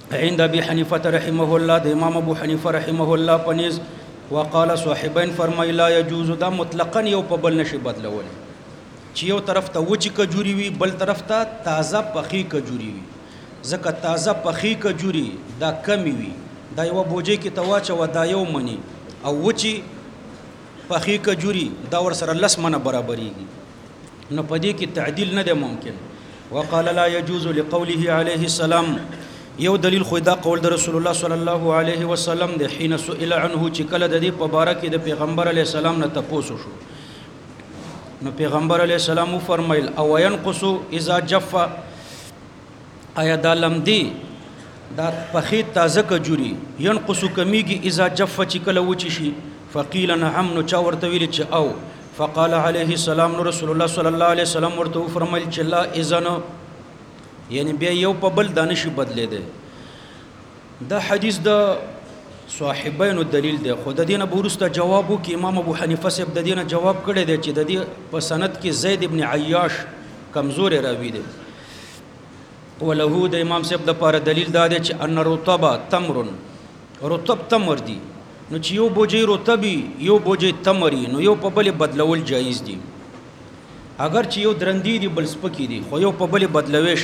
عند ابي حنیفه رحمه الله د امام ابو حنیفه رحمه الله پنیز وقال صاحبین فرمای لا يجوز دا مطلقاً یو په بل نشي بدلول چې یو طرف ته وچی کجوري وي بل طرف ته تازه پخی کجوري وي ځکه تازه پخی کجوري دا کمی وي دا یو بوجي کې تواچ و دا یو منی او وچی پخی کجوري دا ور سره لس منه برابرېږي نو پدې کې تعدیل نه دی ممکن وقال لا يجوز لقوله عليه السلام یو دلیل خو دا قول د رسول الله صلی الله علیه وسلم د حين سئل عنه چې کله د دې په باره کې د پیغمبر علی السلام نه تپوسو شو نو پیغمبر علی السلام فرمایل او ينقص اذا جف آیا دا لمدی دا پخې تازه کجوري ينقص کمیږي اذا جف چې کله وچی شي فقيل نعم نو چا ورته ویل چې او فقال عليه السلام نو رسول الله صلی الله علیه وسلم ورته فرمایل چې لا اذن یعنی بیا یو په بل دانش بدلې ده دا حدیث د صاحبینو دلیل ده خود دینه بورسته جوابو کې امام ابو حنیفه صاحب د دینه جواب کړی دی چې د دې په سند کې زید ابن عیاش کمزور راوی دی وله د امام صاحب د پاره دلیل دا دی چې ان رطب تمر رطب تمر دی نو چې یو بوجي رطبي یو بوجي تمري نو یو په بل بدلول جایز دی اگر چې یو درندې دی بل سپکی دی خو یو په بل بدلويش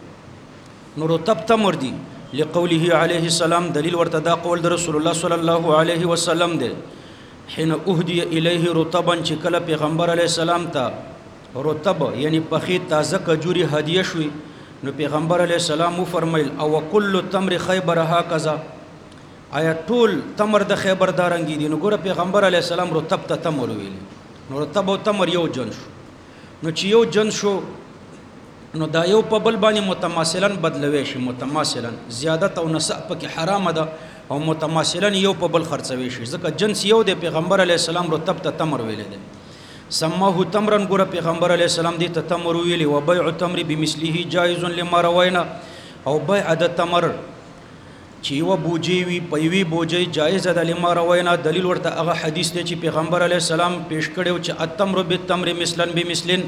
نو رطب تمر دی لقوله عليه السلام دلیل ورته دا قول د رسول الله صلی الله علیه وسلم دی حين اهدي اليه رطبا چې کله پیغمبر علیه السلام ته رطب یعنی پخې تازه کجوري هدیه شوی نو پیغمبر علیه السلام فرمایل او کل تمر خیبر هکذا آیا ټول تمر د خیبر دارنګي دي نو ګوره پیغمبر علیه السلام رطب ته تمر ویل نو رطب او تمر یو جنس نو چې یو جنس شو نو دا یو په بل باندې متماثلا بدلوي شي متماثلا زیادت او نساء پکې حرام ده او متماثلا یو په بل خرڅوي شي ځکه جنس یو دی پیغمبر علیه السلام رطب ته تمر ویل دي سماه تمرن ګوره پیغمبر علیه السلام دې ته تمر ویلي و بيع التمر بمثله جائز لما روينا او بيع د تمر چې یو بوجي وي پيوي بوجي جائز ده لما روينا دلیل ورته هغه حدیث دی چې پیغمبر علیه السلام پیش کړو چې التمر بالتمر مثلا بمثل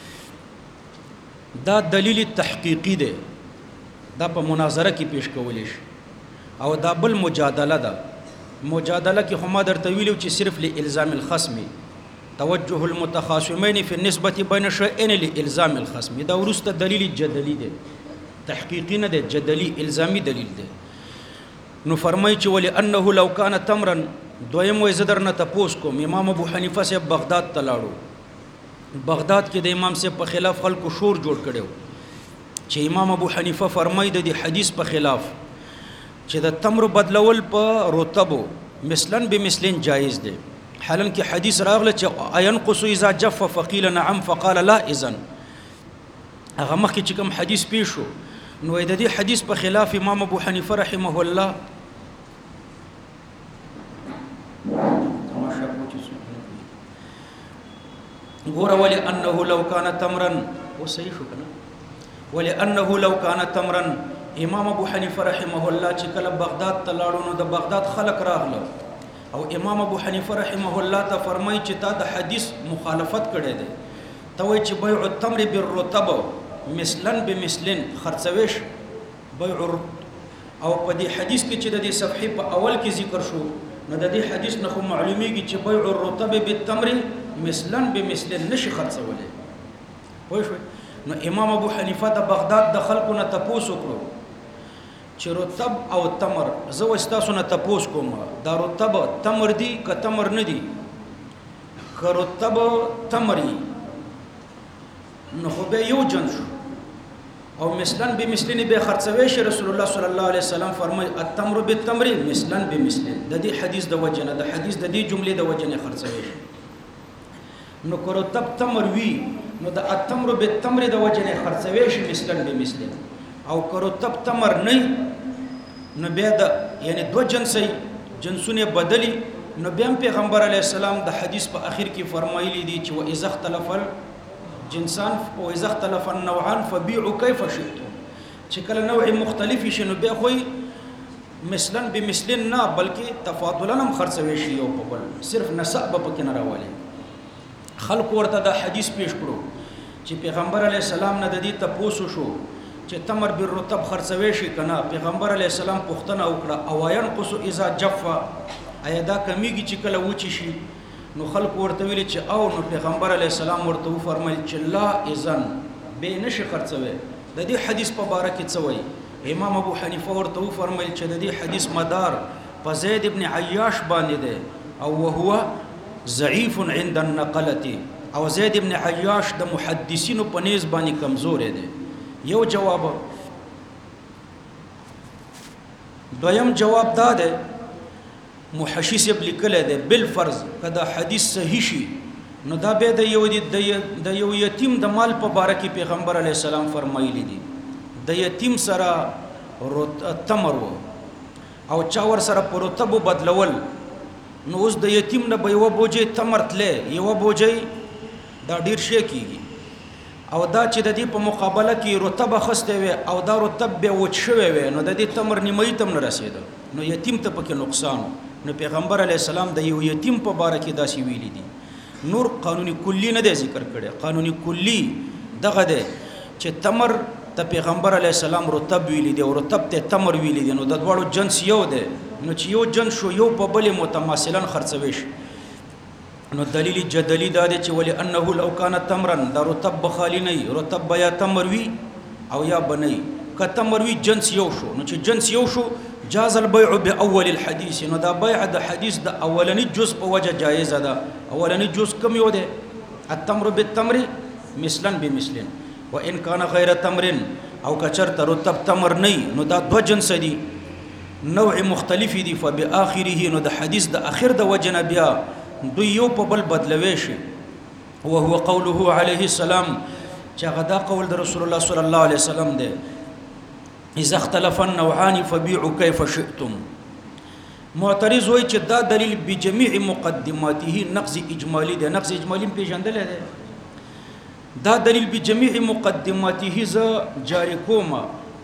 دا دلیل تحقیقی دی دا په مناظره کې پیش کول شي او دا بل مجادله ده مجادله کې هم درته ویلو چې صرف لالزام الخصم توجه المتخاصمين في النسبه بين شيئين لالزام الخصم دا ورسته دلیل جدلی دی تحقیقی نه دی جدلی الزامی دلیل دی نو فرمای چې ولي انه لو كان تمرا دویم وې زدرنه تپوس کوم امام ابو حنیفه صاحب بغداد ته لاړو بغداد کې د امام صاحب په خلاف خلکو شور جوړ کړو چې امام ابو حنیفه فرمایي د حدیث په خلاف چې د تمر بدلول په رطبو مثلا بمثلين جایز دی حالن کې حدیث راغله چې اينقص اذا جف فقيل نعم فقال لا اذن هغه مخکې چې کوم حدیث پیښو نو د دې حدیث په خلاف امام ابو حنیفه رحمه الله غور ولانه لو كان تمرا وصحيح كنا ولانه لو كان تمرا امام ابو حنیفه رحمه الله چې کله بغداد ته لاړو نو د بغداد خلک راغله او امام ابو حنیفه رحمه الله ته فرمایي چې تا د حدیث مخالفت کړی دی ته وایي چې بيع التمر بالرطب مثلا بمثلن خرڅويش بيع او په دې حدیث کې چې د دې صفحې په اول کې ذکر شو نو د دې حدیث نه خو معلومیږي چې بيع الرطب بالتمر مثلا بمثلن نشي خرڅولې وای شو نو امام ابو حنیفه د بغداد د خلکو نه تپوس وکړو چې رطب او تمر زه واستاسو نه تپوس کوم دا رطب تمر دی که تمر نه دی که رطب تمری نو خو به یو جنس شو او مثلا بمثلن به خرڅوي شي رسول الله صلی الله علیه وسلم فرمای التمر بالتمر مثلا بمثل د دې حدیث د وجنه د حدیث د دې جملې د وجنه خرڅوي شي نو که رطب تمر وی نو د التمر بالتمر د وجنه خرڅوي شي مثلا بمثل او که رطب تمر نه نو بیا د یعنی دو جنسونه بدلی نو بیا پیغمبر علیه السلام د حدیث په اخر کې فرمایلی دي چې واذا اختلف جنسان او اذا اختلف النوعان فبيعوا كيف شئتم چې کله نوع مختلف شي نو بیا خو مثلا بمثلن نه بلکې تفاضلا هم خرڅوي شي او په بل صرف نسب په کې نه راولي خلق ورته دا حدیث پیش کړو چې پیغمبر علی السلام نه د دې تپوسو شو چې تمر بالرطب خرڅوي شي کنه پیغمبر علی السلام پوښتنه وکړه او ينقص اذا جف ایا دا کمیږي چې کله وچی شي نو خلق ورته ویل چې او نو پیغمبر علی السلام ورته فرمایل چې لا اذن به نشي خرڅوي د دې حدیث په باره کې څه وایي امام ابو حنیفه ورته فرمایل چې د دې حدیث مدار په زید ابن عیاش باندې ده او وهو ضعیف عند النقله او زید ابن عیاش د محدثینو په نسبت باندې کمزور دی یو جواب دویم جواب دا ده محشش ابن لیکل ده بالفرض کدا حدیث صحیح شي نو دا به د یو یتیم د مال په باره کې پیغمبر علی السلام فرمایلی دي د یتیم سره تمر او چا ور سره پروتب بدلول نو اوس د یتیم نه به یو بوجي تمر تله یو بوجي دا ډیر شي کیږي او دا چې د دې په مقابله کې رتب خسته وي او دا رتب به وچ شوی وي نو د دې تمر نیمه تم نه رسیدو نو یتیم ته پکې نقصان نو پیغمبر علی السلام د یو یتیم په باره کې داسې ویلي دي نور قانوني کلی نه دی ذکر کړي قانوني کلی دغه دی چې تمر ته پیغمبر علی السلام رتب ویلي دي او رتب ته تمر ویلي دي نو د دواړو جنس یو دی نو چې یو جنس شو یو په بل متماثلا خرڅوي شي نو دلیل جدلی دا دی چې ولی انه لو کان تمرن دا رتب بخالی نه رتب یا تمر وی او یا بنی ک تمر وی جنس یو شو نو چې جنس یو شو جاز البيع باول الحديث نو دا بيع د حدیث د اولنی جزء په وجه جایز ده اولنی جزء کم یو ده التمر بالتمر مثلا بمثل وان كان غير تمر او کچر رتب تمر نه نو دا دو جنس دي نوع مختلف دي فباخره نو د حدیث د اخر د وجه بیا دوی یو په بل بدلوي شي وهو قوله عليه السلام چې غدا قول د رسول الله صلی الله علیه وسلم ده اذا اختلف النوعان فبيعوا كيف شئتم معترض وای چې دا دلیل بجميع مقدماته نقض اجمالی ده نقض اجمالی پیژندل ده دا دلیل بجميع مقدماته ز جاری کوما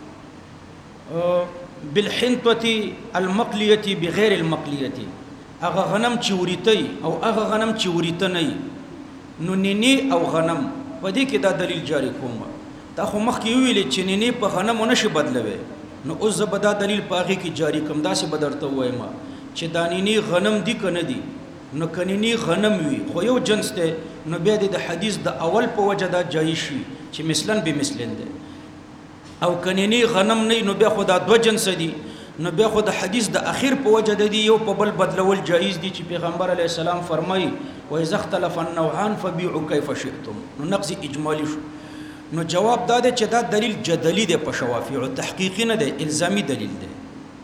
بالحنطه المقليه بغير المقليه اغه غنم چې وريتي او اغه غنم چې وريته نه نو نيني او غنم په دې کې دا دلیل جاری کوما تا خو مخکې ویل چې نيني په غنم نشي بدلوي نو اوس زبدا دلیل پاغي کې جاری کوم دا څه بدرته وایم چې دا نيني غنم دي کنه دي نو کنيني غنم وي خو یو جنس ته نو بیا د حدیث د اول په وجه دا جایز شي چې مثلا به مثلن ده او کنيني غنم نه نو بیا خو دا دو جنس دي نو بیا خو د حدیث د اخر په وجه د یو په بل بدلول جایز دي چې پیغمبر علی السلام فرمایي و اذا اختلف النوعان فبيعوا كيف شئتم نو نقض اجمالی شو نو جواب دا دی چې دا دلیل جدلی دی په شوافیع تحقیقی نه دی الزامی دلیل دی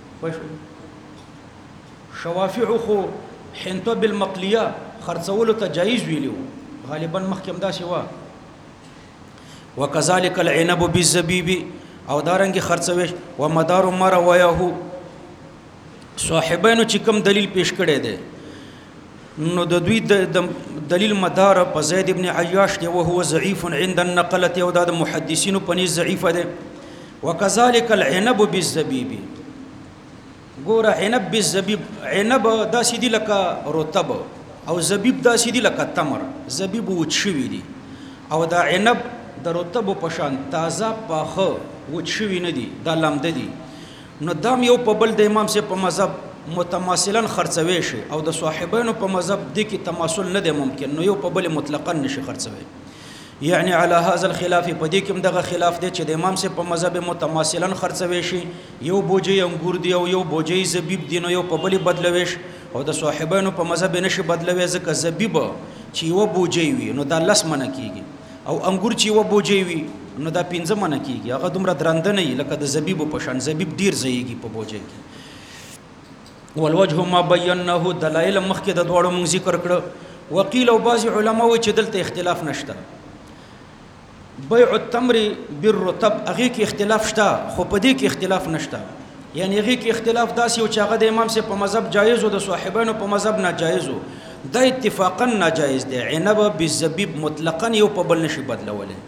شوافیع خو حنطه بالمقلیه خرڅولو ته جایز ویلو غالبا محکم دا شوا وكذلك العنب بالزبيب او دارنګ خرڅوي و مدار ما رواه صاحبانو چې کوم دلیل پیش کړي دي نو د دوی د دلیل مدار په زید ابن عیاش دی او هو ضعیف عند النقله او د محدثینو په نس ضعیف ده وكذلك العنب بالزبيب ګوره عنب بالزبيب عنب دا سیدی لکه رطب او زبیب دا سیدی لکه تمر زبیب وچوي دي او دا عنب د رطب په شان تازه پاخه وچوي نه دي دا لامده دي نو دام یو په بل د امام سے په مذهب متماثلا خرڅوي شي او د صاحبانو په مذهب د کې تماثل نه دی ممکن نو یو په بل مطلقاً نشي خرڅوي یعنی علی هذا الخلاف په دې کې دغه خلاف دی چې د امام سے په مذهب متماثلا خرڅوي شي یو بوجي انګور دی او یو بوجي زبیب دی نو یو په بل بدلوي شي او د صاحبانو په مذهب نشي بدلوي ځکه زبیب چې یو بوجي وي نو دا لس منه کیږي او انګور چې یو بوجي وي نو دا 15 منه کیږي هغه دومره درنده نه لکه د زبیب په شان زبیب ډیر ځایږي په بوجي کې والوجه ما بینه دلایل مخکې د دوړو مونږ ذکر کړو وقيل او بعض علما و چې دلته اختلاف نشته بيع التمر بالرطب هغه کې اختلاف شته خو په دې کې اختلاف نشته یعنی هغه کې اختلاف داسې او چې هغه د امام سے په مذهب جایز او د صاحبانو په مذهب ناجایز دا اتفاقا ناجایز دی عنب بالزبيب مطلقاً یو په بل نشي بدلوله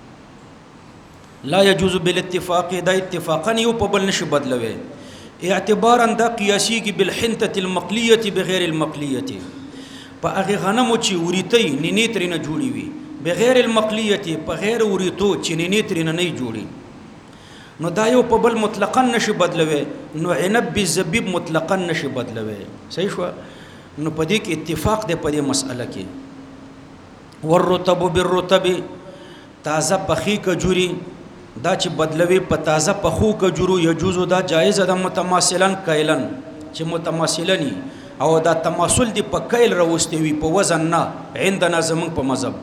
لا يجوز بالاتفاق دا اتفاقا یو په بل نشي بدلوي اعتبارا دا قیاسی کی بالحنطه المقلیه بغیر المقلیه په هغه غنمو چې وریتي نینې ترنه جوړي وي بغیر المقلیه په غیر وریتو چې نینې ترنه نه جوړي نو دا یو په بل مطلقاً نشي بدلوي نو عنب بالزبیب مطلقاً نشي بدلوي صحیح شو نو په دې کې اتفاق دی په دې مسأله کې والرطب بالرطب تازه پخی کجوري دا چې بدلوي په تازه پخو کجورو یجوز دا جایز ده متماثلا کایلن چې متماثلني او دا تماثل دی په کایل راوستي وي په وزن نه عندنا زمون په مذهب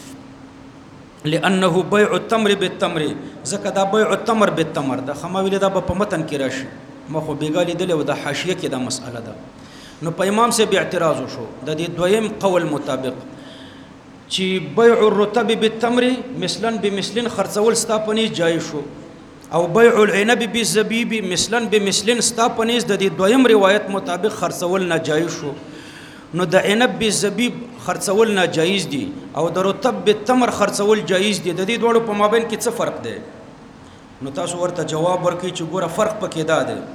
لانه بيع التمر بالتمر زکه دا بيع التمر بالتمر دا خماویل دا په متن کې راشي ما خو بیګالی دل او د حاشیه کې دا مسأله ده نو په امام سے به اعتراض وشو د دې دویم قول مطابق چې بيع الرطب بالتمر مثلا بمثل خرڅول ستا پنيز جایز شو او بيع العنب بالزبيب مثلا بمثل ستا پنيز د دې دویم روایت مطابق خرڅول ناجایز شو نو د عنب بالزبيب خرڅول ناجایز دي او د رطب بالتمر خرڅول جایز دي د دې دوړو په مابین کې څه فرق دی نو تاسو ورته جواب ورکړئ چې ګوره فرق پکې دا دی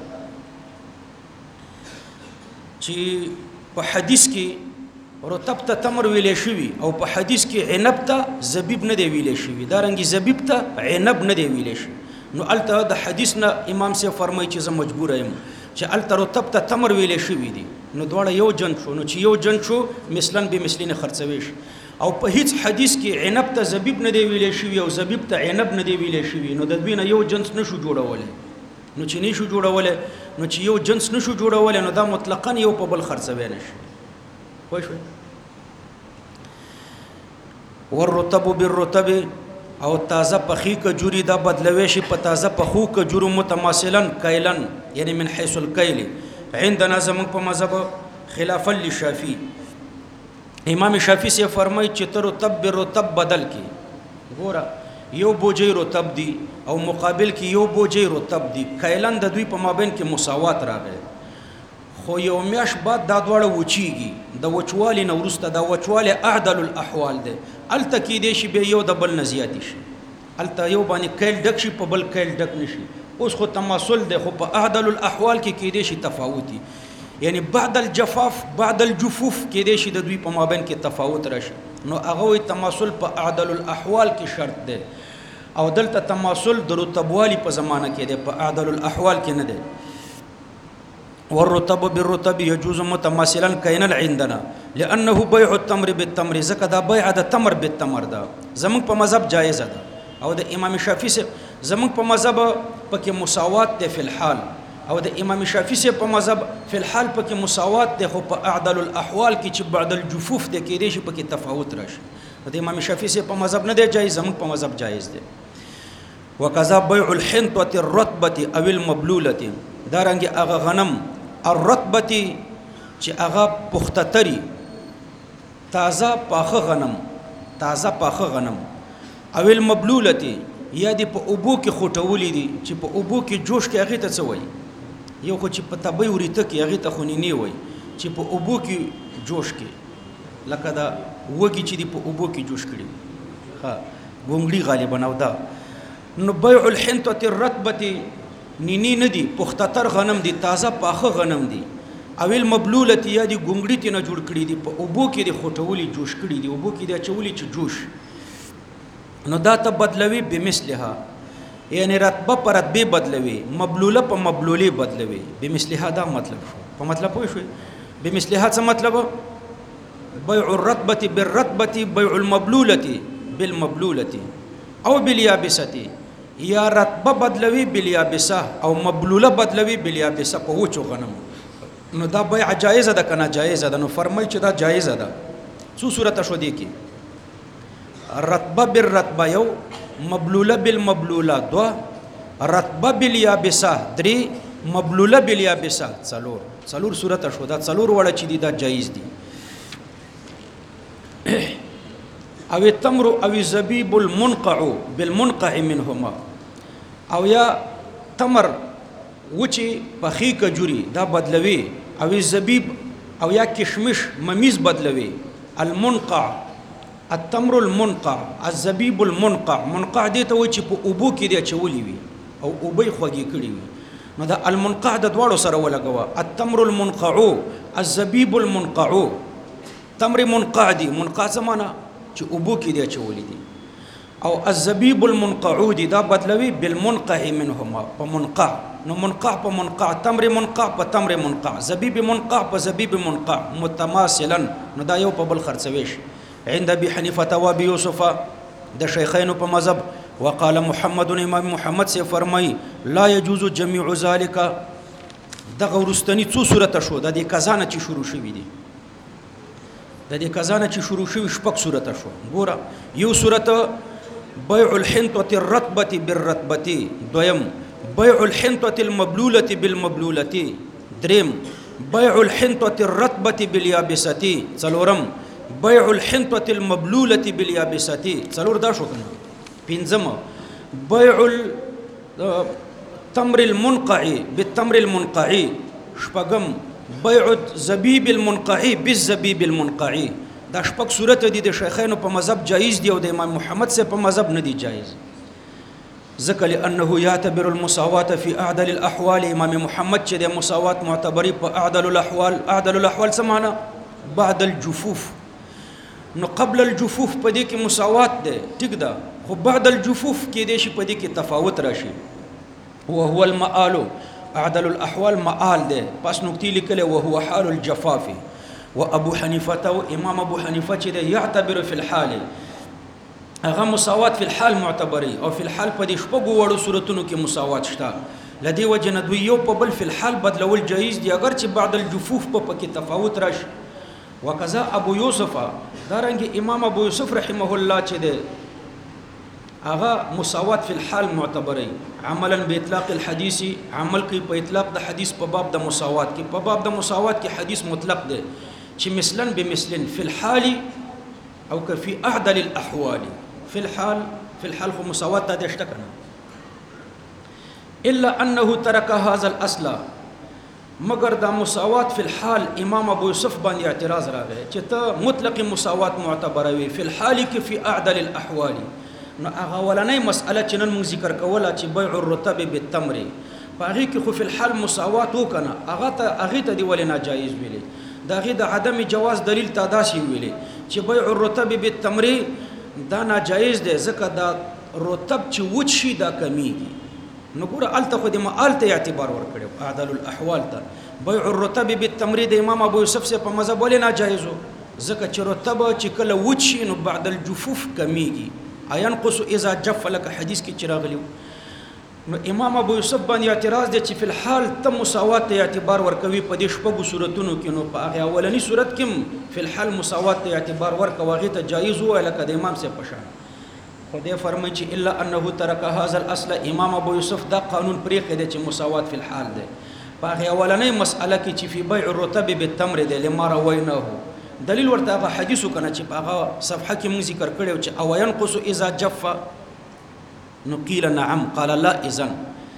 چې په حدیث کې رطب ته تمر ویلې شوی او په حدیث کې عنب ته زبیب نه دی ویلې شوی دا رنګي زبیب ته عنب نه دی ویلې شوی نو الته د حدیث نه امام سے فرمایي چې زه مجبور یم چې الته رطب ته تمر ویلې شوی دي نو دواړه یو جن شو نو چې یو جن شو مثلا به مثلین خرڅوي او په هیڅ حدیث کې عنب ته زبیب نه دی ویلې شوی او زبیب ته عنب نه دی ویلې شوی نو د دوی نه یو جنس نشو جوړولای نو چې نشو جوړولای نو چې یو جنس نشو جوړولای نو دا مطلقاً یو په بل خرڅوي نشي وای شو والرطب بالرطب او تازه پخی کجوری دا بدلوي شي په تازه پخو کجورو متماثلا کایلن یعنی من حيث الكيل عندنا زمون په مذهب خلافا للشافعي امام شافعي سے فرمای چې تر رطب برطب بدل کی ګوره یو بوجي رطب دی او مقابل کې یو بوجي رطب دی کایلن د دوی په مابین کې مساوات راغی خو یو میاش بعد دا دواړه وچیږي د وچوالي نه ورسته دا وچواله اعدل الاحوال ده الته کې دی شي به یو د بل نزيات شي الته یو باندې کایل ډک شي په بل کایل ډک نشي اوس خو تماثل ده خو په اعدل الاحوال کې دی شي تفاوتي یعنی بعد الجفاف بعد الجفوف کې دی شي د دوی په مابین کې تفاوت راشي نو هغه تماثل په اعدل الاحوال کې شرط ده او دلته تماثل د رطبوالي په زمانه کې ده په اعدل الاحوال کې نه ده والرطب بالرطب يجوز متماثلا كاين عندنا لانه بيع التمر بالتمر زکه دا بيع د تمر بالتمر دا زمون په مذهب جایز ده او د امام شافعي سے زمون په مذهب پکې مساوات ده فی الحال او د امام شافعي سے په مذهب فی الحال پکې مساوات ده خو په اعدل الاحوال کې چې بعد الجفوف ده کې دي شي پکې تفاوت راشي د امام شافعي سے په مذهب نه ده جایز زمون په مذهب جایز ده وکذا بيع الحنطه الرطبه او المبلوله دا رنګ هغه غنم الرطبتی چې هغه پختتري تازه پاخه غنم او المبلولتی یا دی په اوبو کې خوټولې دي چې په اوبو کې جوش کې هغه ته څه وای یو خو چې په تبي ورته کې هغه ته خونینی وای چې په اوبو کې جوش کې لکه دا وږي چې دی په اوبو کې جوش کړي ها ګونګړي غالبا او دا نو بيع الحنطه الرطبه نینی ندی پختتر غنم دی تازه پاخه غنم دی اویل مبلولت یا دی ګونګړی تی نه جوړ کړی دی په اوبو کې دی خوټولی جوش کړی دی اوبو کې دی چولی چې جوش نو دا ته بدلوي بمثلها یعنی رتبه پر رتبه بدلوي مبلوله په مبلوله بدلوي بمثلها دا مطلب شو په مطلب پوه شو بمثلها څه مطلب بيع الرطبه بالرطبه بيع المبلوله بالمبلوله او باليابسه یا رتبه بدلوي بالیابسه او مبلوله بدلوي بالیابسه په وچو غنم نو دا بیع جایز ده کنه جایز ده نو فرمای چې دا جایز ده څو صورت شو دی کې رتبه بالرتبه یو مبلوله بالمبلوله دو رتبه بالیابسه درې مبلوله بالیابسه څلور صورت شو دا څلور وړه چې دي دا جایز دي او التمر او الزبيب المنقع بالمنقع منهما او یا تمر وچی پخی کجوری دا بدلوي او الزبيب او یا کشمش ممیز بدلوي المنقع التمر المنقع الزبيب المنقع منقع دي ته وچی په اوبو کې دی چولی وي او اوبې خوږی کړی وي نو دا المنقع د دواړو سره ولګوا التمر المنقع الزبيب المنقع تمر منقع دي منقع زمانہ چې اوبو کې دی چولې دي او الزبيب المنقعود دا بدلوي بالمنقع منهما په منقع نو منقع په منقع تمر منقع په تمر منقع زبيب منقع په زبيب منقع متماثلا نو دا یو په بل خرڅويش عند ابي حنيفه وابي يوسف د شيخين په مذهب وقال محمد امام محمد سے فرمای لا يجوز جميع ذلك دغه ورستنی څو صورت شو د دې کزانه چې شروع شوې دي د دې کزانه چې شروع شوې شپږ صورت شو ګوره یو صورت بيع الحنطة الرطبة بالرطبة دویم بيع الحنطة المبلولة بالمبلولة دریم بيع الحنطة الرطبة باليابسة څلورم بيع الحنطة المبلولة باليابسة څلور دا شو کنه پنځم بيع التمر المنقع بالتمر المنقع شپږم بيع الزبيب المنقع بالزبيب المنقع دا شپږ صورت دي د شیخانو په مذهب جایز دي او د امام محمد سے په مذهب نه دي جایز ذکر لانه يعتبر المساواه في اعدل الاحوال امام محمد چې د مساوات معتبري په اعدل الاحوال سمانا بعد الجفوف نو قبل الجفوف په دې کې مساوات ده ټیک ده خو بعد الجفوف کې دې شي په دې کې تفاوت راشي وهو المآل اعدل الاحوال مآل ده پس نقطې لیکله وهو حال الجفاف وابو حنيفه وامام ابو حنيفه چې يعتبر في الحال هغه مساوات في الحال معتبري او في الحال په دې شپږو وړو صورتونو کې مساوات شته لدی وجه نه دوی یو په بل في الحال بدلول جایز دي اگر چې بعد الجفوف په پکې تفاوت راشي وکذا ابو يوسف دارنګ امام ابو يوسف رحمه الله چې ده هغه مساوات في الحال معتبري عملا باطلاق الحديث عمل کوي په اطلاق د حدیث په باب د مساوات کې په باب د مساوات کې حدیث مطلق ده چې مثلا بمثل في الحال او في اعدل الاحوال في الحال خو مساوات ته دشتکنه الا انه ترك هذا الاصل مگر دا مساوات في الحال امام ابو يوسف باندې اعتراض راغی چې ته مطلق مساوات معتبروي في الحال کې في اعدل الاحوال نو هغه ولنۍ مسأله چې نن موږ ذکر کوله چې بيع الرطب بالتمر په هغه کې خو في الحال مساوات وکنه هغه ته دی ولې ناجایز ویلي دا غي د عدم جواز دلیل تاداسي ویلي چې بيع الرطب بالتمر دا ناجایز دی ځکه دا رطب چې وچی دا کمیږي نو ګوره الته خو د مالته اعتبار ورکړو اعدل الاحوال ته بيع الرطب بالتمر د امام ابو يوسف سے په مذهب ولې ناجایزو ځکه چې رطب چې کله وچی نو بعد الجفوف کمیږي اينقص اذا جف لك حدیث کې چراغلیو نو امام ابو يوسف باندې اعتراض دی چې په الحال تم مساوات ته اعتبار ورکوي په دې شپږو صورتونو کې نو په هغه اولنی صورت کې په الحال مساوات ته اعتبار ورکوي هغه ته جایز وای لکه د امام سے پشان خدای فرمایي چې الا انه ترك هذا الاصل امام ابو يوسف دا قانون پرې کړی چې مساوات په الحال ده په هغه اولنی مسأله کې چې په بيع الرطب بالتمر ده لما رويناه دلیل ورته هغه حدیث کنه چې هغه صفحه کې موږ ذکر کړو چې او ينقص اذا جف نقيل نعم قال لا اذن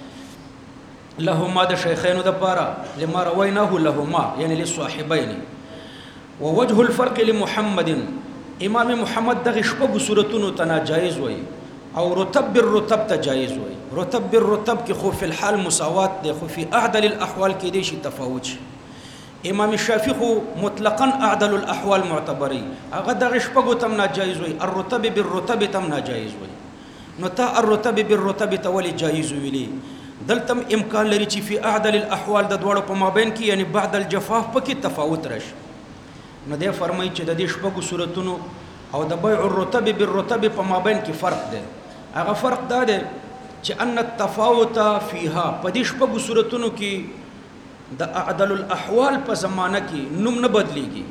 لهما د شيخين د پاره لما رويناه لهما يعني للصاحبين ووجه الفرق لمحمد امام محمد دغه شپږ صورتونو ته جایز وای او رطب بالرطب ته جایز وای رطب بالرطب کې خو في الحال مساوات دی خو في اعدل الاحوال کې دي شي تفاوت شي امام الشافعي خو مطلقا اعدل الاحوال معتبري هغه دغه شپږو تم ناجایز وي الرطب بالرطب تم ناجایز وي نو تا الرطب بالرطب تولي جایز ویلي دلتم امکان لري چې في اعدل الاحوال د دوړو په مابین کې یعنی بعد الجفاف پکې تفاوت راشي نو دی فرمایي چې د دې شپږو صورتونو او د بيع الرطب بالرطب په مابین کې فرق دی هغه فرق دا دی چې ان التفاوت فيها په دې شپږو صورتونو کې د اعدل الاحوال په زمانه کې نوم نه بدليږي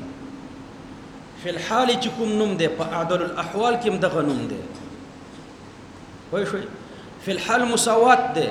في الحال چې کوم نوم دی په اعدل الاحوال کې هم دغه نوم دی وای شو في الحال مساوات دی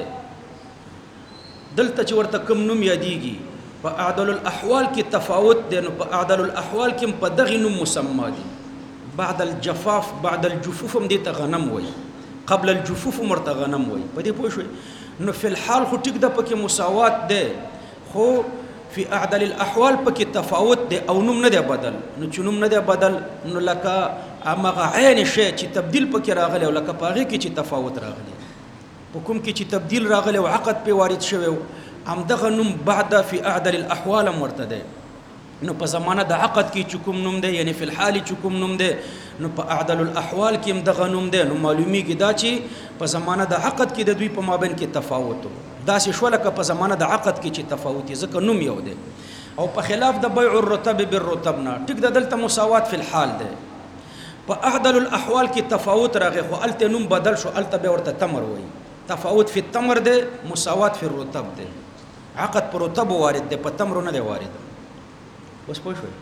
دلته چې ورته کوم نوم یادېږي په اعدل الاحوال کې تفاوت دی نو په اعدل الاحوال کې په دغه نوم مسمى دي بعد الجفاف بعد الجفوف هم دي ته غنم وای قبل الجفوف مرته غنم وای په دې پوه شو نو في الحال خو ټیک د پکې مساوات دی خو في اعدل الاحوال پکې تفاوت دی او نوم نه دی بدل نو چې نوم نه دی بدل نو لکه امغه عین شی چې تبديل پکې راغلی او لکه پاغه کې چې تفاوت راغلی په کوم کې چې تبديل راغلی او عقد په وارد شوی هم دغه نوم بعد في اعدل الاحوال مرتده نو په زمانه د عقد کې چې کوم نوم دی یعنی فی الحال چې کوم نوم دی نو په اعدل الاحوال کې هم دغه نوم دی نو معلومیږي دا چې په زمانه د عقد کې د دوی په مابین کې تفاوت داسې شو لکه په زمانه د عقد کې چې تفاوت ځکه نوم یو دی او په خلاف د بیع الرطب بالرطب نه ټیک د دلته مساوات فی الحال دی په اعدل الاحوال کې تفاوت راغی خو الته نوم بدل شو الته به ورته تمر وایي تفاوت فی التمر دی مساوات فی الرطب دی عقد پر رطب وارد دی په تمر نه دی وارد بس پوه شوي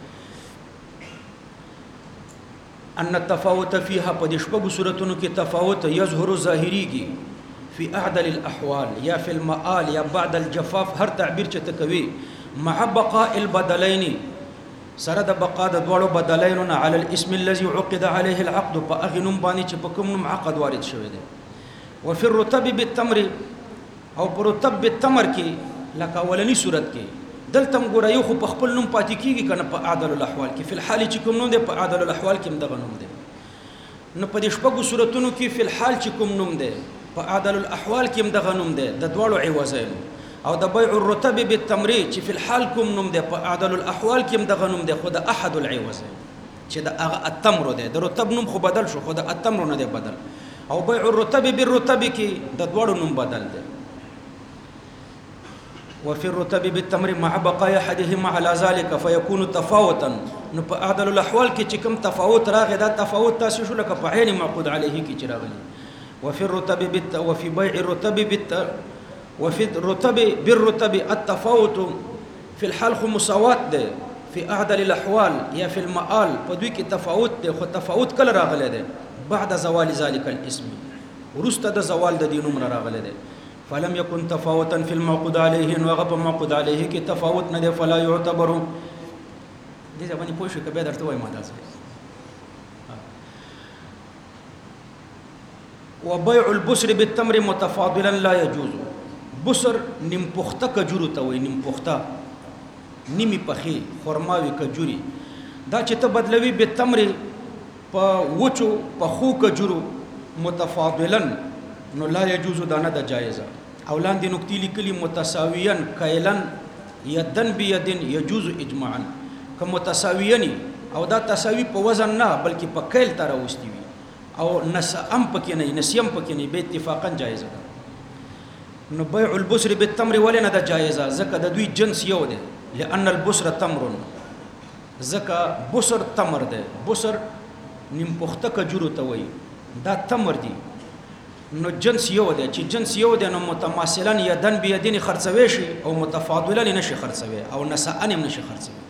ان التفاوت فيها په دې شپږو صورتونو کې تفاوت یظهر ظاهریږي فی اعدل الاحوال یا فی المآل یا بعد الجفاف هر تعبیر چې تکوي مع بقاء البدلين سره د بقا د دوړو بدلینو نه علی الاسم الذي عقد عليه العقد په هغه نوم باندې چې په کوم نوم عقد وارد شوی دی وفي الرطب بالتمر او پر رطب بالتمر کې لکه اولنی صورت کې دلته ګوره یو خو په خپل نوم پاتې کیږي کنه په اعدل الاحوال کې فی الحال چې کوم نوم دی په اعدل الاحوال کې هم دغه نوم دی نو په دې شپږو صورتونو کې فی الحال چې کوم نوم دی په اعدل الاحوال کې هم دغه نوم دی د دواړو عوضین او د بیع الرطب بالتمر چې فی الحال کوم نوم دی په اعدل الاحوال کې هم دغه نوم دی خو د احد العوضین چې د التمر دی د رطب نوم خو بدل شو خو د التمر نه دی بدل او بیع الرطب بالرطب کې د دواړو نوم بدل دی وفي الرطب بالتمر مع بقاء احدهما على ذلك فيكون تفاوتا نو په اعدل الاحوال کې چې کوم تفاوت راغی دا تفاوت تاسو شو لکه په عین معقود علیه کې چې راغلی وفي الرطب وفي بيع الرطب وفي الرطب بالرطب التفاوت في الحال خو مساوات ده في اعدل الاحوال یا في المآل په دوی کې تفاوت ده خو تفاوت کله راغلی ده بعد زوال ذلك الاسم ورسته د زوال د دینوم راغلی ده فلم يكن تفاوتا في المعقود عليه وغب معقود عليه کې تفاوت نه دی فلا يعتبر دې ځبانی پوه شو کبه درته وایم تاسو وبيع البصر بالتمر متفاضلا لا يجوز بصر نیم پخته کجورو ته وای نیم پخته نیمی پخې خرماوي کجوري دا چې ته بدلوي بالتمر په وچو پخو کجورو متفاضلا نو لا يجوز دانه د جایزه اولان دي نقطې لیکلي متساويا کایلن یدن بيدن يجوز اجماعا که متساویانی او دا تساوی په وزن نه بلکې په کیل تر اوستي وي او نسام پکې نه نسیم پکې نه به اتفاقا جایزه ده نو بيع البصر بالتمر ولنه د جایزه زکه د دوی جنس یو ده لان البصر تمر زکه بصر تمر ده بصر نیم پخته کجورو ته وای دا تمر دي نو جنس یو دی چې جنس یو دی نو متماثلا یدن بیدین خرڅوي شي او متفاضلا نشي خرڅوي او نسأن نشي خرڅوي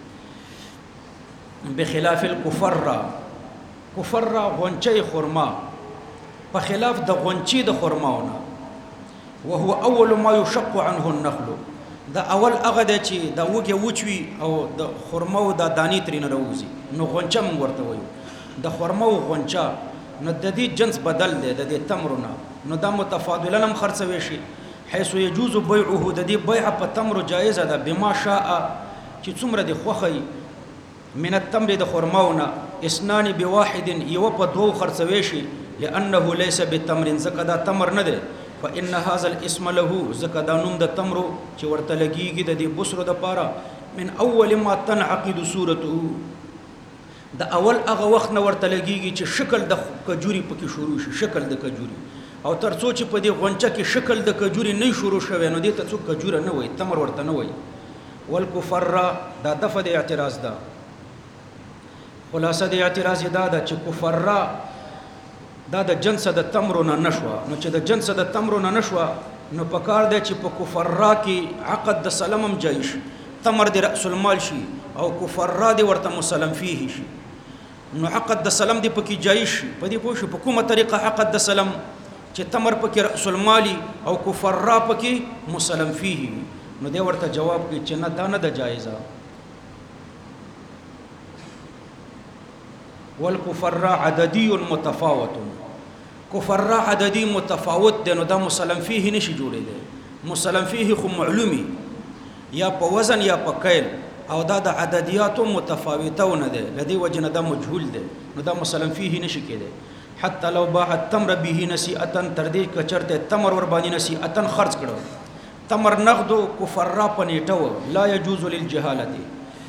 بخلاف الكفر کفر غونچي خرما په خلاف د غونچي د خرماونه وهو اول ما يشق عنه النخل دا اول هغه دی چې دا وګه وچوي او د خرماو د دانی ترینه راوځي نو غونچه مونږ ورته وایو د خرماو غونچه نو د دې جنس بدل دی د دې تمرونه نو دا متفاضلا هم خرڅوي شي حيث يجوز بيعه د دې بيع په تمر جایزه ده بما شاء چې څومره د خوخي من التمر د خرماونه اسنان بواحد یو په دوه خرڅوي شي لانه ليس بالتمر زکه دا تمر نه ده فان هذا الاسم له زکه دا نوم د تمر چې ورته لګيږي د دې بصره د پاره من اول ما تنعقد صورته د اول هغه وخت نه ورته لګيږي چې شکل د کجوري پکې شروع شي شکل د کجوري او تر څو چې په دې غونچه کې شکل د کجوري نه شروع شوی نو دې ته څوک کجوره نه وای تمر ورته نه وای والکفر دا دفع د اعتراض ده خلاصه د اعتراض دا ده چې کفر دا د جنس د تمر نه نشوا نو چې د جنس د تمر نه نشوا نو پکار دی چې په کفر کې عقد د سلامم جایش تمر د رأس المال شي او کفر دی ورته مسلم فيه شي نو عقد د سلام دی پکې جایش په دې پوه شو په کومه طریقه عقد د سلام چې تمر پکې رأس المال او کفر پکې مسلم فيه نو دی ورته جواب کوي چې نه دا نه د جایزه والكفر عددي متفاوت کفر عددي متفاوت دی نو دا مسلم فيه نشي جوړې دی مسلم فيه خو معلومي یا په وزن یا په کیل او دا د عددیاتو متفاوتونه ده لدی وجنه دا مجهول ده نو دا مسلم فيه نشي کېده حتى لو باع التمر به نسيئه تر دې کچرته تمر ور باندې نسيئه خرج کړو تمر نقد کفر پنيټو لا يجوز للجهاله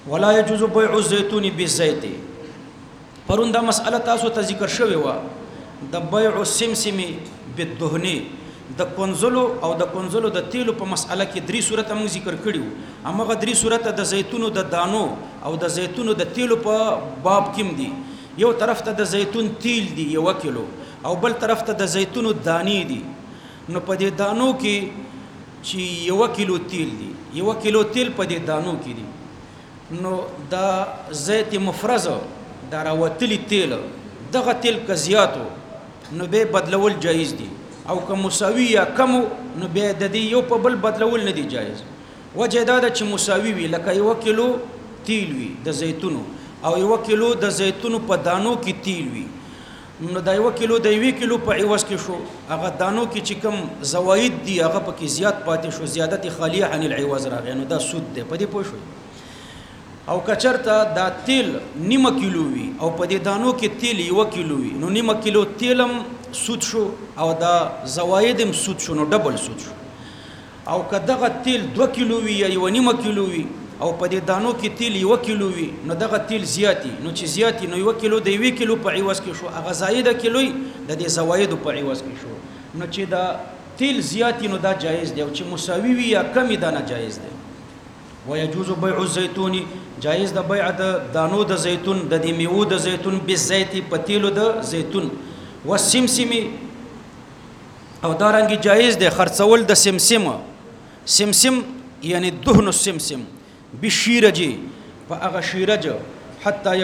ولا يجوز بيع الزيتون بالزيت پرون دا مسأله تاسو ته ذکر شوی و د بيع السمسم بالدهن د کنزلو او د کنزلو د تیلو په مسأله کې درې صورت موږ ذکر کړیو امغه درې صورت د زیتونو د دانو او د زیتونو د تیلو په باب کې دي یو طرف ته د زیتون تیل دی 1 کیلو او بل طرف ته د زیتونو دانی دي نو په دې دانو کې چې 1 کیلو تیل دی 1 کیلو تیل په دې دانو کې دی نو دا زیت مفرز دا راوتلی تیل دغه تیل که زیاتو نو به بدلول جایز دي او که مساوي یا کم نو به د دې یو په بل بدلول نه دي جایز وجه دا چې مساوي وي لکه 1 کیلو تیل وي د زیتونو او 1 کیلو د زیتونو په دانو کې تیل وي نو دا 1 کیلو د 1 کیلو په عوض کې شو هغه دانو کې چې کوم زواید دي هغه پکې زیات پاتې شو زیادت خالیه عن العوض راغی نو دا سود دی په دې پوه شو او کچرته دا تیل نیمه کیلو وي او په دې دانو کې تیل 1 کیلو وي نو نیمه کیلو تیلم سود شو او دا زوایدم سود شو نو ډبل سود شو او کداغه تیل 2 کیلو وي یا 1 کیلو وي او په دې دانو کې تیل 1 کیلو وي نو دغه تیل زیاتی نو چې زیاتی نو 1 کیلو د 1 کیلو په عوض کې شو هغه زائد کیلو د دې زواید په عوض کې شو نو چې دا تیل زیاتی نو دا جایز دی او چې مساوي وي یا کمی دا نه جایز دی ويجوز بيع الزيتون جایز د بیع د دانو د زیتون د دې میوه د زیتون بالزيت پتیلو د زیتون والسمسم او دارنګي جایز دی خرڅول د سمسم یعنی دهن السمسم بالشيرج فاغ شيرج حتى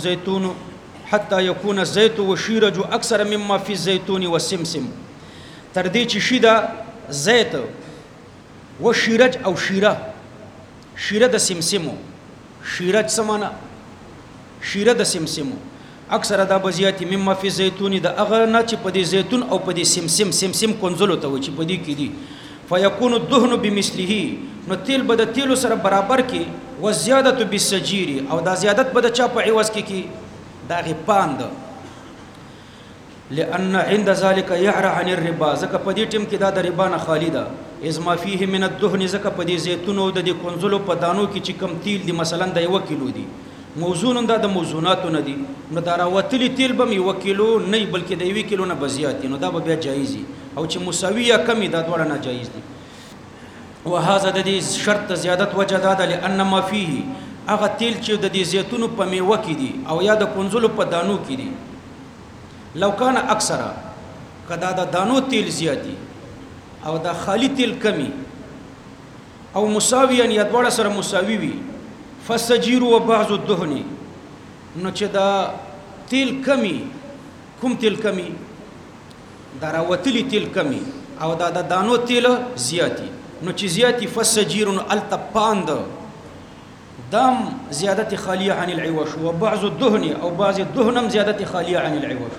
يكون الزيت والشيرج اكثر مما في الزيتون والسمسم تر دې چې شیدا زيت وشيرج او شیره د سمسمو شیرج سمانا شیره د سمسمو اکثر دا بزیاتی مما فی زیتون د اغه نه چې په دې زیتون او په دې سمسم کنزلو ته و چې په دې کې دي فیکون الدهن بمثله نو تیل به د تیلو سره برابر کې و زیادت بالسجیر او دا زیادت به د چا په عوض کې دا غی پاند لأن عند ذلك يعرى عن الربا زکه په دې ټیم کې دا د ربا نه خالی ده از ما فيه من الدهن زکه په دې زیتونو د دې کنزلو په دانو کې چې کم تیل دي مثلا د 1 کیلو دي موزون دا د موزوناتو نه دي نو دا راوتلی تیل به 1 کیلو نه بلکې د 1 کیلو نه بزیات نو دا به بیا جایز او چې مساوي یا کمی دا ډول نه جایز دي وهذا د دې شرط زیادت وجه دا ده لأن ما فيه هغه تیل چې د دې زیتونو په میوه کې دي او یا د کنزلو په دانو کې دي لو کان اکثر کدا د دانو تیل زیاتی او د خالی تیل کمی او مساویا یا دواړه سره مساوي وي فسجیر و بعض الدهن نو چې دا تیل کمی کوم تیل کمی دا راوتلی تیل کمی او دا د دانو تیل زیاتی نو چې زیاتی فسجیر التپاند دام زیادت خالیه عن العوش و بعض الدهن او بعض الدهنم زیادت خالیه عن العوش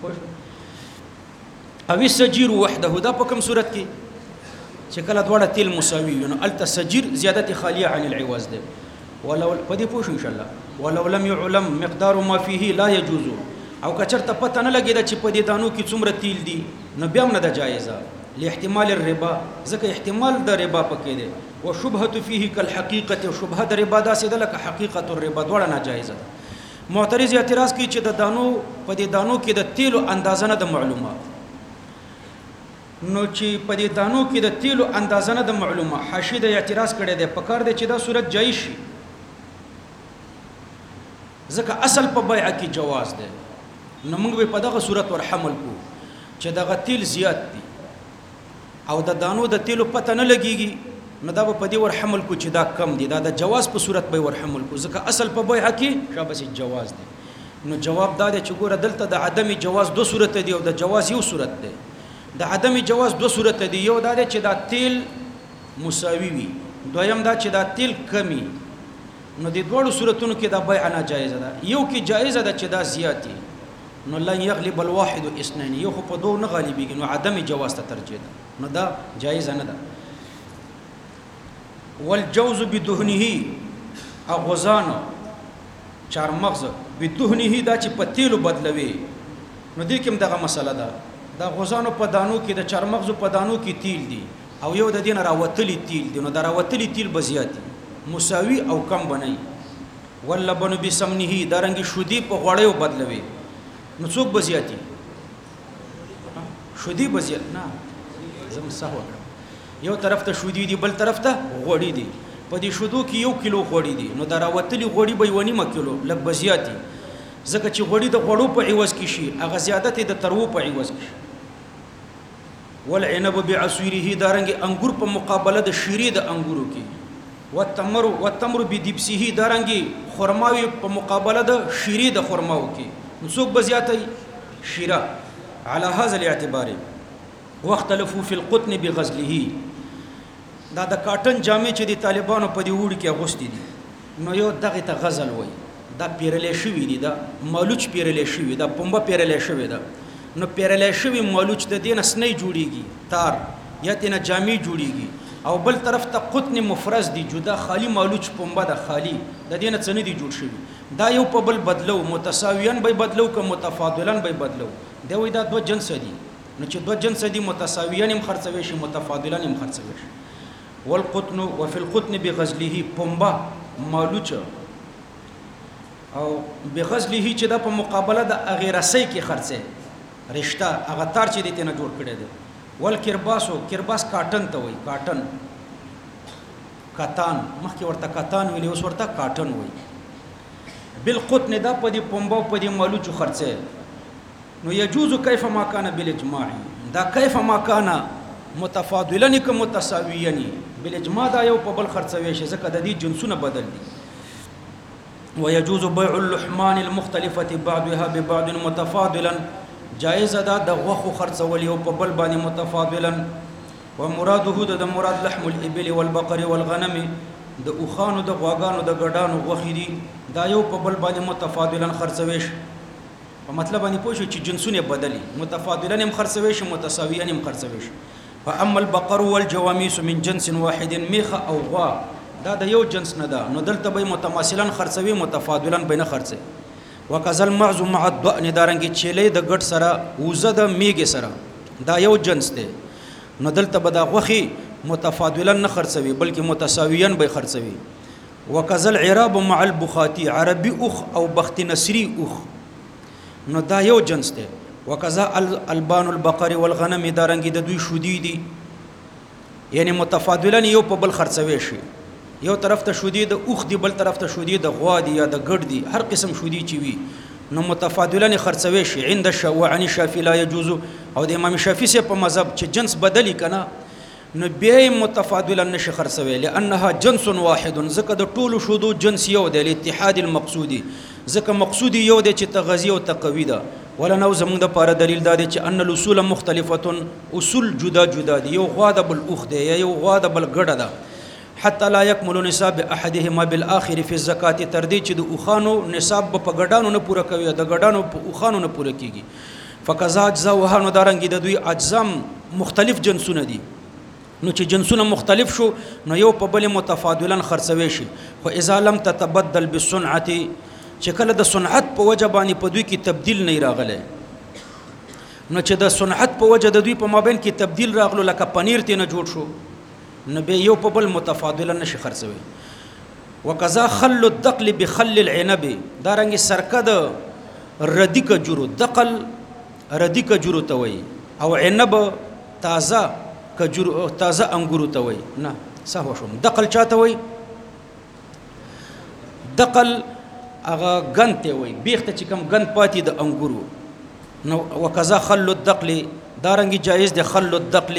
او السجیر وحده دا په کوم صورت کې چې کله دواړه تیل مساوي نو التسجیر زیادت خالیه عن العوض ده ولو پدې پوښ ان شاء الله ولو لم يعلم مقدار ما فيه لا يجوز او کچرته پته نه لګیدا چې پدې دانو کې څومره تیل دي نو بیا هم نه ده جایزه لاحتمال الربا ځکه احتمال د ربا پکې ده او شبهه فيه كالحقيقه او شبهه د ربا دا سیده لکه حقیقت الربا دواړه ناجایزه ده معترض اعتراض کوي چې د دانو په دې دانو کې د تیلو اندازه نه د معلومه نو چې په دې دانو کې د تیلو اندازه نه د معلومه حاشیه د اعتراض کړي ده پکار دی چې دا صورت جایز شي ځکه اصل په بیع کې جواز ده نو موږ په دغه صورت ور حمل کو چې دغه تیل زیات دي او د دانو د تیلو پته نه لګيږي نو دا په دې ور حمل کو چې دا کم دي دا د جواز په صورت به ور حمل کو ځکه اصل په بیع کې شابه جواز دي نو جواب دا دی چې ګوره دلته د عدم جواز دو صورت دي او د جواز یو صورت دی د عدم جواز دو صورت دي یو دا دی چې دا تیل مساوي وي دویم دا چې دا تیل کمی نو د دوړو صورتونو کې دا بیع ناجایز ده یو کې جایز ده چې دا زیاتی نو لن يغلب الواحد اثنين یو خو په دوه نه غالبېږي نو عدم جواز ته ترجیح ده نو دا جایز نه ده والجوز بدهنه اغوزان چارمغز بدهنه دا چې په تیلو بدلوي نو دې کوم دغه مسله ده دا غوزانو په دانو کې د چارمغز په دانو کې تیل دي او یو د دین راوتلی تیل دي نو دا راوتلی تیل بزیاتی مساوي او کم بنئ واللبن بسمنه دارنګي شودي په غوړیو بدلوي نو څوک بزیاتی شودي بزیات نه زم صح وکړه یو طرف ته شودي دي بل طرف ته غوړی دي په دې شودو کې 1 کیلو غوړی دي نو دراوتلی غوړی به 1.5 کیلو لږ بزیاتی ځکه چې غوړی د غوړو په عوض کې شي هغه زیادت د ترو په عوض کې شي والعنب بعصيره دارنګي انګور په مقابله د شيري د انګورو کې والتمر بدبسه دارنګي خرماوي په مقابله د شيري د خرماو کې نو څوک بزیاتي شيره على هذا الاعتبار واختلفوا في القطن بغزله دا د کاټن جامې چې د طالبانو په دی وړ کې اغوستي دي نو یو دغه ته غزل وای دا پیرلې شوی دي دا مالوچ پیرلې شوی دا پمبه پیرلې شوی دا نو پیرلې شوی مالوچ د دین اسنې جوړیږي تار یا تینا جامې جوړیږي او بل طرف ته قطن مفرز دي جدا خالی مالوچ پمبه د خالی د دین څنې دي جوړ شوی دا یو په بل بدلو متساویان به بدلو که متفاضلان به بدلو دا وای دا دو جنس دي نو چې دو جنس دي متساویان هم خرڅوي شي متفاضلان هم خرڅوي شي والقطن وفي القطن بغزله پمبه مالوچ او بغزله چې دا په مقابله د اغیرسۍ کې خرڅه رشتہ هغه تار چې دې نه جوړ کړي دي والکرباسو کرباس کاټن ته وای کاټن کاتان مخکې ورته کاتان ویلی اوس ورته کاټن وای بالقطن دا په دې پمبه په دې مالوچ خرڅه نو يجوز كيف ما كان بالاجماع دا كيف ما كان متفاضلن ک متساویین بالاجماع دا یو په بل خرڅوي شي ځکه د دې جنسونه بدل دي ويجوز بيع اللحمان المختلفه بعضها ببعض متفاضلا جائز دا د غوخو خرڅول یو په بل باندې متفاضلا ومراده د مراد لحم الابل والبقر والغنم د اوخانو د غواګانو د ګډانو غوخې دي دا یو په بل باندې متفاضلا خرڅوي شي په مطلب باندې پوه شو چې جنسونه بدلي متفاضلا هم خرڅوي شي متساویان هم خرڅوي شي فاما البقر والجواميس من جنس واحد ميخ او غوا دا د یو جنس نه ده نو دلته به متماثلا خرڅوي متفاضلا بینه خرڅه وکذل معز مع الضأن دارنګي چيلې د ګډ سره وزه د میګه سره دا یو جنس دی نو دلته به دا غوخي متفاضلا نه خرڅوي بلکې متساویان به خرڅوي وکذل عراب مع البخاتي عربي اخ او بخت نصري اخ نو دا یو جنس دی وکذا البان البقر والغنم دارنګي د دوی شودي دي یعنی متفاضلا یو په بل خرڅوي شي یو طرف ته شودي د اوخ دی بل طرف ته شودي د غوا دی یا د ګډ دی هر قسم شودي چی وي نو متفاضلا خرڅوي شي عند الشافعي الشافعي لا يجوز او د امام شافعي سه په مذهب چې جنس بدلی کنه نو بیا متفاضلا نشي خرڅوي لانها جنس واحد ځکه د ټولو شودو جنس یو دی الاتحاد المقصودي ځکه مقصودی یو دی چې تغذیه او تقوی ده ولا نو زمونږ د پاره دلیل دا دی چې ان الاصول مختلفه اصول جدا جدا دي یو غوا د بل اوخ دی یو غوا د بل ګډه ده حتى لا يكمل نصاب احدهما بالاخر في الزکات تر دې چې د اوخانو نصاب په ګډانو نه پوره کوي د ګډانو په اوخانو نه پوره کیږي فقزا اجزا وهانو دارنګي د دوی اجزام مختلف جنسونه دي نو چې جنسونه مختلف شو نو یو په بل متفاضلا خرڅوي شي خو اذا لم تتبدل بالصنعه چې کله د صنعت په وجه باندې په دوی کې تبديل نه راغله نو چې د صنعت په وجه د دوی په مابین کې تبديل راغلو لکه پنیر ته نه جوړ شو نو به یو په بل متفاضلا نشي خرڅوي وکذا خل الدقل بخل العنب دارنګ سرکه د ردی کجورو دقل ردی کجورو ته وای او عنب تازه کجورو تازه انګورو ته وای نه صح وشم دقل چاته وای دقل اغه غنته وای بیخته چې کم غن پاتې د انګورو نو وکذا خل الدقل دارنګ جایز د خل الدقل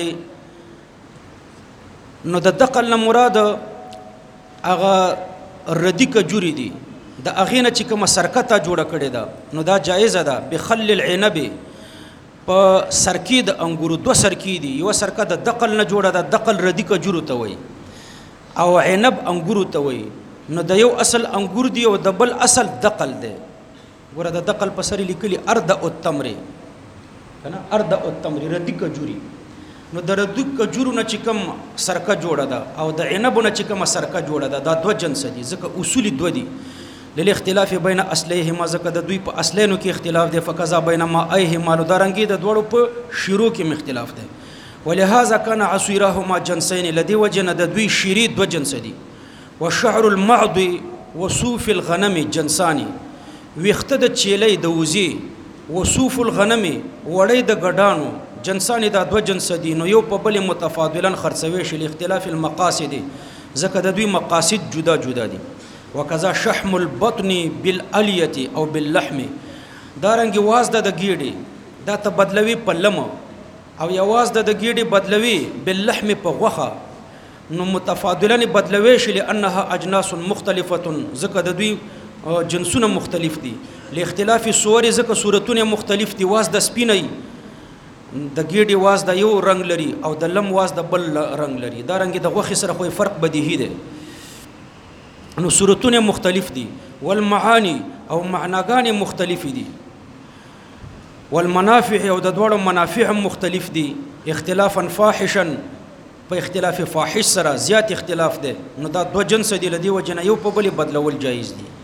نو د دقل نه مراد اغه ردی کجوري دي د اغینه چې کوم سرکته جوړه کړي ده نو دا جایز ده بخل العنب په سرکی د انګورو دو سرکی دي یو سرکه د دقل نه جوړه ده دقل ردی کجورو ته وای او عنب انګورو ته وای نو د یو اصل انګور دی او د بل اصل دقل دی ګوره د دقل په سری لیکلي ارد او تمر کنه ارد او تمر ردی کجوري نو د ردی کجورو نه چې کوم سرکه جوړه ده او د عنب نه چې کوم سرکه جوړه ده دا دو جنس دي ځکه اصول دو دي للاختلاف بین اصلهما ځکه د دوی په اصلینو کې اختلاف دی فقزا بینما ایهما نو دارنګي د دوړو په شیرو کې اختلاف دی ولهذا كان عصيرهما جنسين لدي وجن د دوی شیری دو جنس دي والشعر المعض وصوف الغنم جنسانی ویخته د چیلې د وزي وصوف الغنم وړې د ګډانو جنسانی دا دو جنس دي نو یو په بل متفاضلا خرڅوي شي لاختلاف المقاصد ځکه د دوی مقاصد جدا جدا دي وکذا شحم البطن بالالیه او باللحم دارنګ وازده د گیډي دا ته بدلوي په لمو او یواز د گیډي بدلوي باللحم په غوخه نو متفاضلا بدلوي شي لانها اجناس مختلفه ځکه د دوی جنسونه مختلف دي لاختلاف الصور ځکه صورتونه مختلف دي واز د سپینې د گیډي واز د یو رنگ لري او د لم واز د بل رنگ لري دا رنگ د غوخه سره خو فرق بدیهی دی نو صورتونه مختلف دي والمعاني او معناګان مختلف دي والمنافع او د دوړو منافع مختلف دي اختلافا فاحشا په اختلاف فاحش سره زیات اختلاف ده نو دا دو جنس دي لدی وجنه یو په بل بدلول جایز دي